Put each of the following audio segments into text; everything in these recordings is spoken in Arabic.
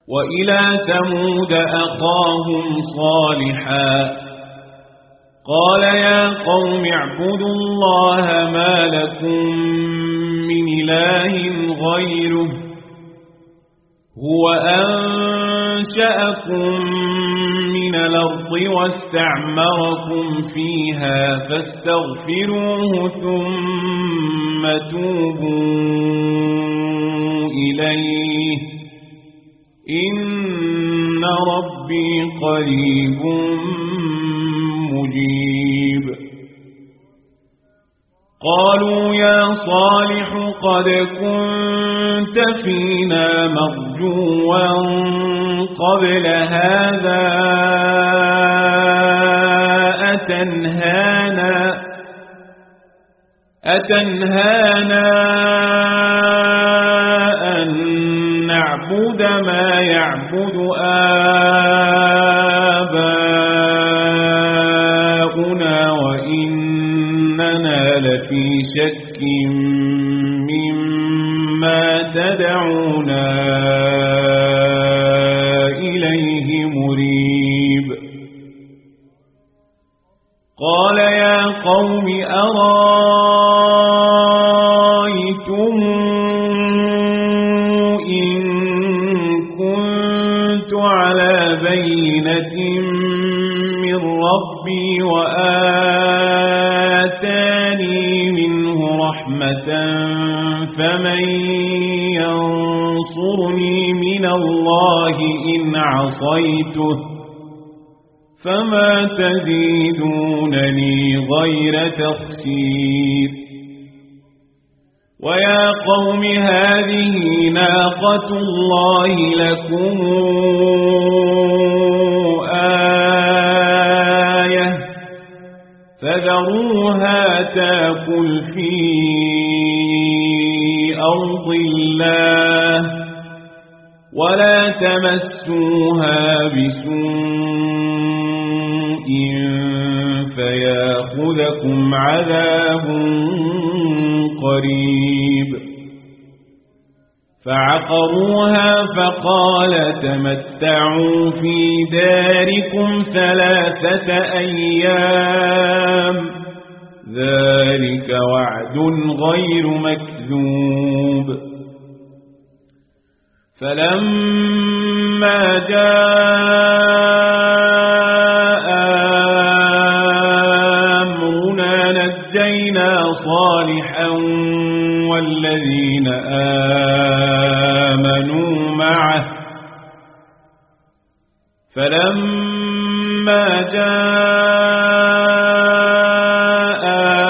وإلى ثمود أخاهم صالحا قال يا قوم اعبدوا الله ما لكم من إله غيره هو أنشأكم من الأرض واستعمركم فيها فاستغفروه ثم توبوا إليه إن ربي قريب مجيب قالوا يا صالح قد كنت فينا مرجوا قبل هذا أتنهانا أن نعبد ما يعبد آباؤنا وإننا لفي شك مما تدعونا إليه مريب قال يا قوم أرأيتم إن كنت على بينة من ربي وآتاني منه رحمة فمن ينصرني من الله إن عصيته فما تزيدونني غير تخسير ويا قوم هذه ناقة الله لكم آية فذروها تاكل في أرض الله ولا تمسوها بسوء فياخذكم عذاب قريب فعقروها فقال تمتعوا في داركم 3 أيام ذلك وعد غير مكذوب فلما جاء أمرنا نجينا صالحا والذين آمنوا معه فلما جاء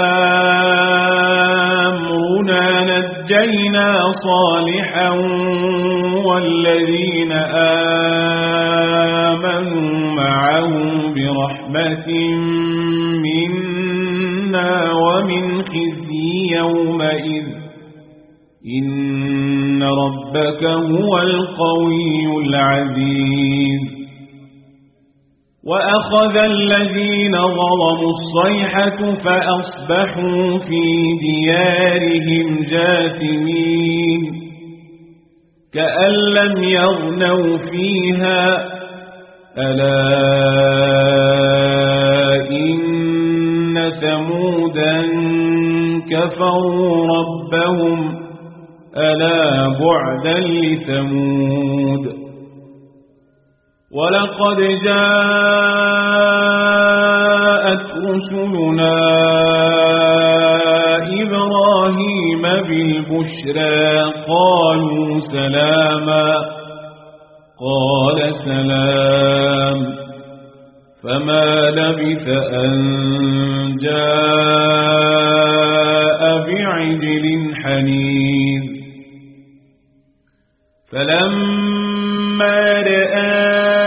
أمرنا نجينا صالحا والذين آمنوا معه برحمة منا ومن خزي يومئذ إن ربك هو القوي العزيز وأخذ الذين ظلموا الصيحة فأصبحوا في ديارهم جاثمين كأن لم يغنوا فيها ألا إن ثمودا كفروا ربهم ألا بعدا لثمود ولقد جاءت رسلنا إبراهيم بالبشرى قالوا سلاما قال سلام فما لبث أن جاء بعجل حنيذ فلما رأى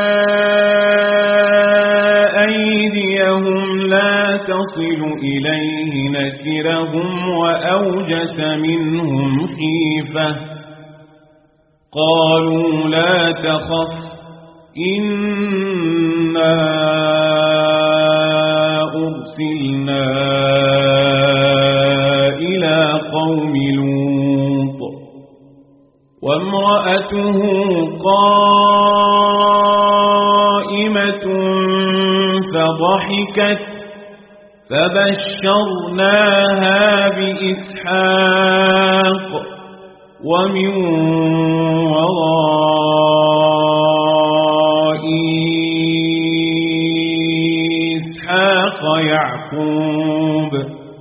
أيديهم لا تصل إليه نكرهم وأوجس منهم خيفة قالوا لا تخف إنا أرسلنا إلى قوم لوط وامرأته قائمة فضحكت فبشرناها بإسحاق ومن وراء إسحاق يعقوب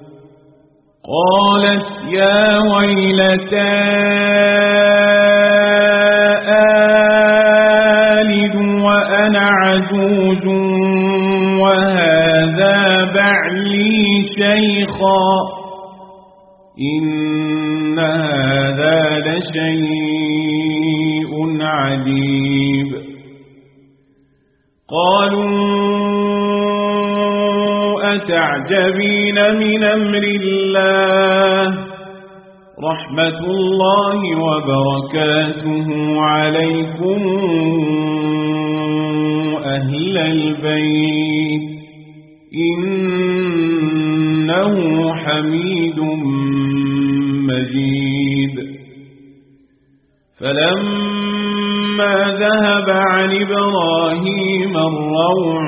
قالت يا ويلتى آلد وأنا عجوز وهذا بعلي شيخا إن هذا لشيء عجيب قالوا أتعجبين من أمر الله رحمة الله وبركاته عليكم أهل البيت إنه حميد مجيد فلما ذهب عن إبراهيم الروع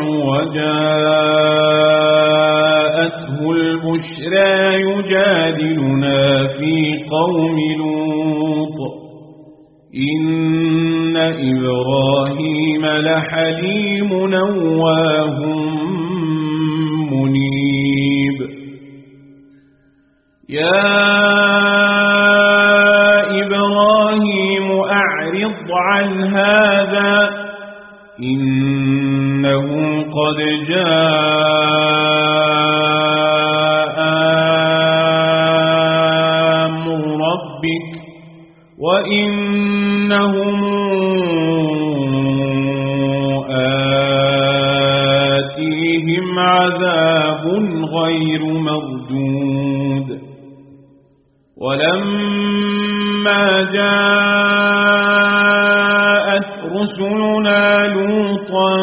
وجاءته البشرى يجادلنا في قوم لوط إن إبراهيم لحليم أواه منيب يا إبراهيم أعرض عن هذا إنه قد جاء أمر ربك وإنهم آتيهم عذاب غير مردود ولما جاءت رسلنا لوطا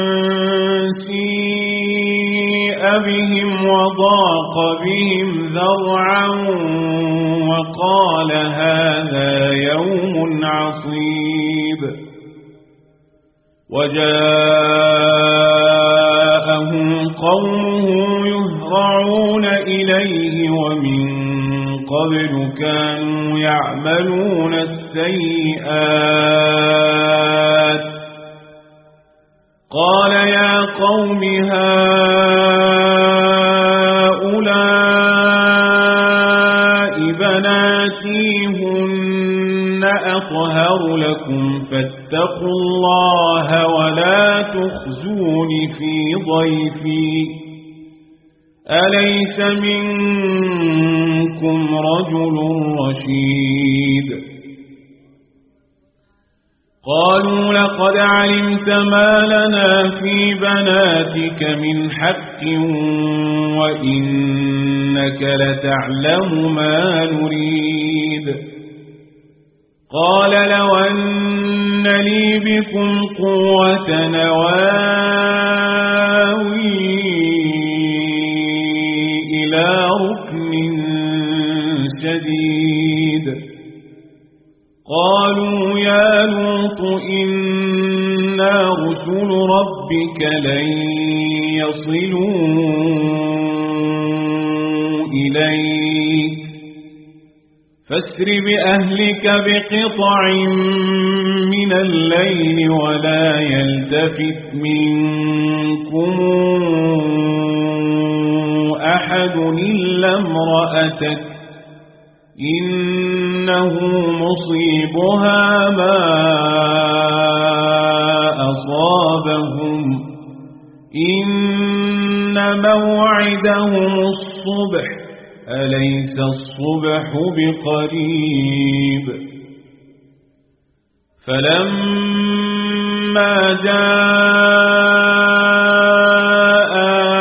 سيء بهم وضاق بهم ذرعا وقال هذا يوم عصيب وجاءه قومه يهرعون إليه ومن قبل كانوا يعملون السيئات قال يا قوم هؤلاء بناتي هن أطهر لكم فاتقوا الله ولا تخزون في ضيفي أليس منكم رجل رشيد قالوا لقد علمت ما لنا في بناتك من حق وإنك لتعلم ما نريد قال لو أن لي بكم قوة نواوي إلى ركن شديد قالوا يا لوط إنا رسل ربك لن يصلوا إليك فاسر بأهلك بقطع من الليل ولا يلتفت منكم أحد إلا امرأتك إنه مصيبها ما أصابهم إن موعدهم الصبح أليس الصبح بقريب فلما جاء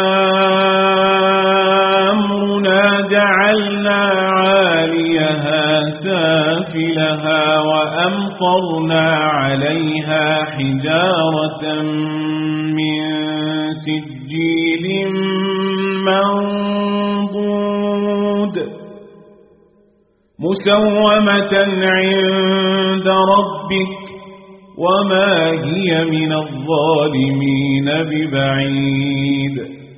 أمرنا جعلنا عاليها سافلها وأمطرنا عليها حجارة من سجيل منضود مسومة عند ربك وما هي من الظالمين ببعيد